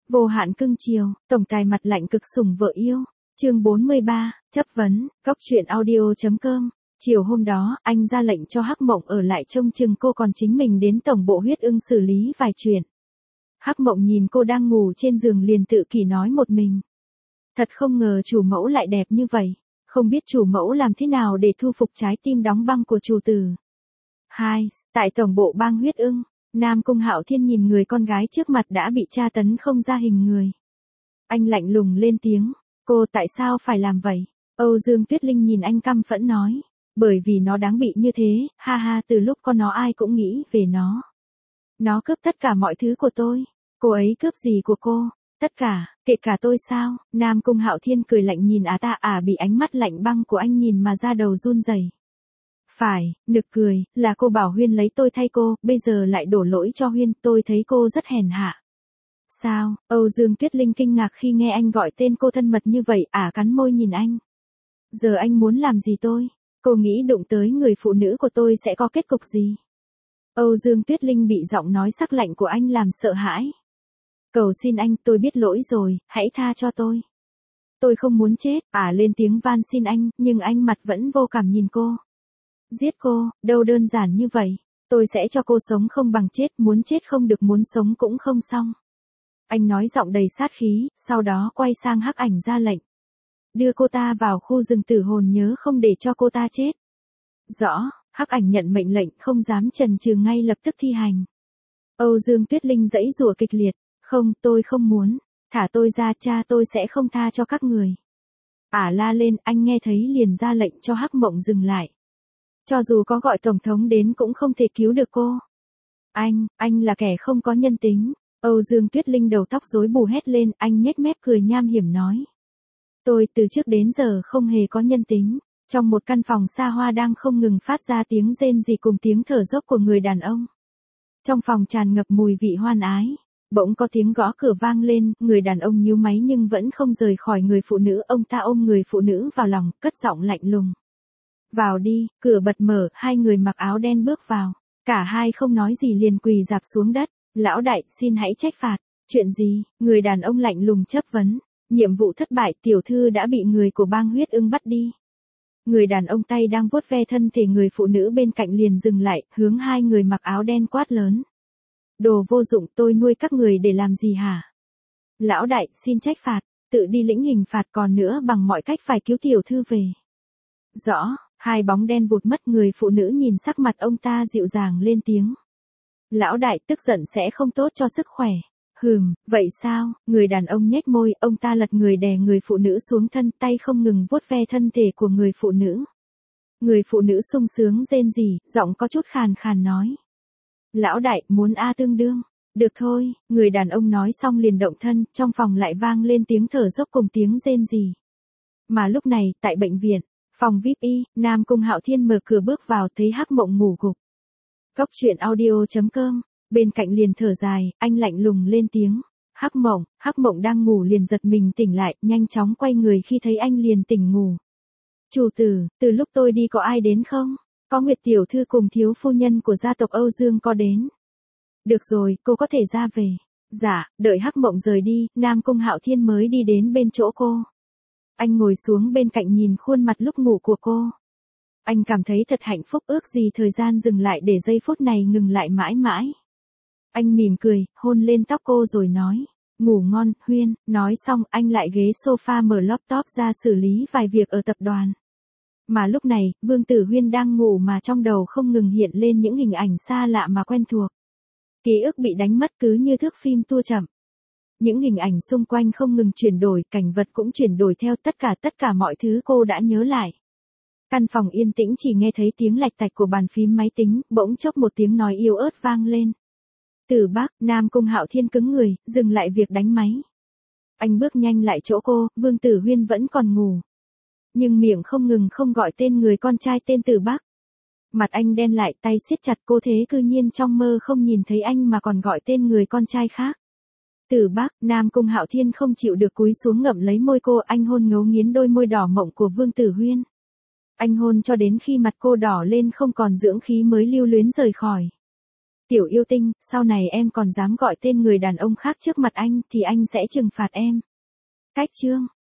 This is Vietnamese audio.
Vô hạn cưng chiều, tổng tài mặt lạnh cực sủng vợ yêu. Chương 43, chấp vấn, góc truyện audio.com. Chiều hôm đó, anh ra lệnh cho Hắc Mộng ở lại trông chừng cô, còn chính mình đến tổng bộ huyết ưng xử lý vài chuyện. Hắc Mộng nhìn cô đang ngủ trên giường liền tự kỷ nói một mình. Thật không ngờ chủ mẫu lại đẹp như vậy, không biết chủ mẫu làm thế nào để thu phục trái tim đóng băng của chủ tử. 2. Tại tổng bộ bang huyết ưng, Nam Cung Hạo Thiên nhìn người con gái trước mặt đã bị tra tấn không ra hình người. Anh lạnh lùng lên tiếng, cô tại sao phải làm vậy? Âu Dương Tuyết Linh nhìn anh căm phẫn nói, bởi vì nó đáng bị như thế, ha ha, từ lúc có nó ai cũng nghĩ về nó. Nó cướp tất cả mọi thứ của tôi. Cô ấy cướp gì của cô? Tất cả, kể cả tôi sao? Nam Cung Hạo Thiên cười lạnh nhìn bị ánh mắt lạnh băng của anh nhìn mà da đầu run rẩy. Phải, nực cười, là cô bảo Huyên lấy tôi thay cô, bây giờ lại đổ lỗi cho Huyên, tôi thấy cô rất hèn hạ. Sao? Âu Dương Tuyết Linh kinh ngạc khi nghe anh gọi tên cô thân mật như vậy, cắn môi nhìn anh. Giờ anh muốn làm gì tôi? Cô nghĩ đụng tới người phụ nữ của tôi sẽ có kết cục gì? Âu Dương Tuyết Linh bị giọng nói sắc lạnh của anh làm sợ hãi. Cầu xin anh, tôi biết lỗi rồi, hãy tha cho tôi. Tôi không muốn chết, lên tiếng van xin anh, nhưng anh mặt vẫn vô cảm nhìn cô. Giết cô, đâu đơn giản như vậy, tôi sẽ cho cô sống không bằng chết, muốn chết không được, muốn sống cũng không xong. Anh nói giọng đầy sát khí, sau đó quay sang Hắc Ảnh ra lệnh. Đưa cô ta vào khu rừng tử hồn, nhớ không để cho cô ta chết. Rõ, Hắc Ảnh nhận mệnh lệnh, không dám chần chừ, ngay lập tức thi hành. Âu Dương Tuyết Linh giãy giụa kịch liệt, không, tôi không muốn, thả tôi ra, cha tôi sẽ không tha cho các người. La lên, anh nghe thấy liền ra lệnh cho Hắc Mộng dừng lại. Cho dù có gọi tổng thống đến cũng không thể cứu được cô. Anh là kẻ không có nhân tính. Âu Dương Tuyết Linh đầu tóc rối bù hét lên, anh nhếch mép cười nham hiểm nói. Tôi từ trước đến giờ không hề có nhân tính. Trong một căn phòng xa hoa đang không ngừng phát ra tiếng rên rỉ cùng tiếng thở dốc của người đàn ông. Trong phòng tràn ngập mùi vị hoan ái. Bỗng có tiếng gõ cửa vang lên, người đàn ông nhíu máy nhưng vẫn không rời khỏi người phụ nữ, ông ta ôm người phụ nữ vào lòng, cất giọng lạnh lùng. Vào đi, cửa bật mở, hai người mặc áo đen bước vào. Cả hai không nói gì liền quỳ rạp xuống đất. Lão đại, xin hãy trách phạt. Chuyện gì? Người đàn ông lạnh lùng chất vấn. Nhiệm vụ thất bại, tiểu thư đã bị người của bang huyết ưng bắt đi. Người đàn ông tay đang vuốt ve thân thể người phụ nữ bên cạnh liền dừng lại, hướng hai người mặc áo đen quát lớn. Đồ vô dụng, tôi nuôi các người để làm gì hả? Lão đại, xin trách phạt, tự đi lĩnh hình phạt, còn nữa bằng mọi cách phải cứu tiểu thư về. Rõ, hai bóng đen vụt mất, người phụ nữ nhìn sắc mặt ông ta dịu dàng lên tiếng. Lão đại, tức giận sẽ không tốt cho sức khỏe. Vậy sao? Người đàn ông nhếch môi, ông ta lật người đè người phụ nữ xuống thân, tay không ngừng vuốt ve thân thể của người phụ nữ. Người phụ nữ sung sướng rên rỉ, giọng có chút khàn khàn nói. Lão đại, muốn tương đương. Được thôi, người đàn ông nói xong liền động thân, trong phòng lại vang lên tiếng thở dốc cùng tiếng rên rỉ. Mà lúc này, tại bệnh viện, phòng VIP Y, Nam Cung Hạo Thiên mở cửa bước vào, thấy Hắc Mộng ngủ gục. Góc truyện audio.com, bên cạnh liền thở dài, anh lạnh lùng lên tiếng. Hắc Mộng đang ngủ liền giật mình tỉnh lại, nhanh chóng quay người khi thấy anh liền tỉnh ngủ. Chủ tử, từ lúc tôi đi có ai đến không? Có Nguyệt tiểu thư cùng thiếu phu nhân của gia tộc Âu Dương có đến. Được rồi, cô có thể ra về. Dạ, đợi Hắc Mộng rời đi, Nam Cung Hạo Thiên mới đi đến bên chỗ cô. Anh ngồi xuống bên cạnh nhìn khuôn mặt lúc ngủ của cô. Anh cảm thấy thật hạnh phúc, ước gì thời gian dừng lại để giây phút này ngừng lại mãi mãi. Anh mỉm cười, hôn lên tóc cô rồi nói. Ngủ ngon, Huyên. Nói xong anh lại ghế sofa mở laptop ra xử lý vài việc ở tập đoàn. Mà lúc này, Vương Tử Huyên đang ngủ mà trong đầu không ngừng hiện lên những hình ảnh xa lạ mà quen thuộc. Ký ức bị đánh mất cứ như thước phim tua chậm. Những hình ảnh xung quanh không ngừng chuyển đổi, cảnh vật cũng chuyển đổi theo tất cả mọi thứ cô đã nhớ lại. Căn phòng yên tĩnh chỉ nghe thấy tiếng lạch tạch của bàn phím máy tính, bỗng chốc một tiếng nói yếu ớt vang lên. Từ Bắc, Nam Cung Hạo Thiên cứng người, dừng lại việc đánh máy. Anh bước nhanh lại chỗ cô, Vương Tử Huyên vẫn còn ngủ. Nhưng miệng không ngừng không gọi tên người con trai tên Từ Bắc. Mặt anh đen lại, tay siết chặt, cô thế cư nhiên trong mơ không nhìn thấy anh mà còn gọi tên người con trai khác. Từ Bắc, Nam Cung Hạo Thiên không chịu được cúi xuống ngậm lấy môi cô, anh hôn ngấu nghiến đôi môi đỏ mọng của Vương Tử Huyên. Anh hôn cho đến khi mặt cô đỏ lên không còn dưỡng khí mới lưu luyến rời khỏi. Tiểu yêu tinh, sau này em còn dám gọi tên người đàn ông khác trước mặt anh thì anh sẽ trừng phạt em. Cách chương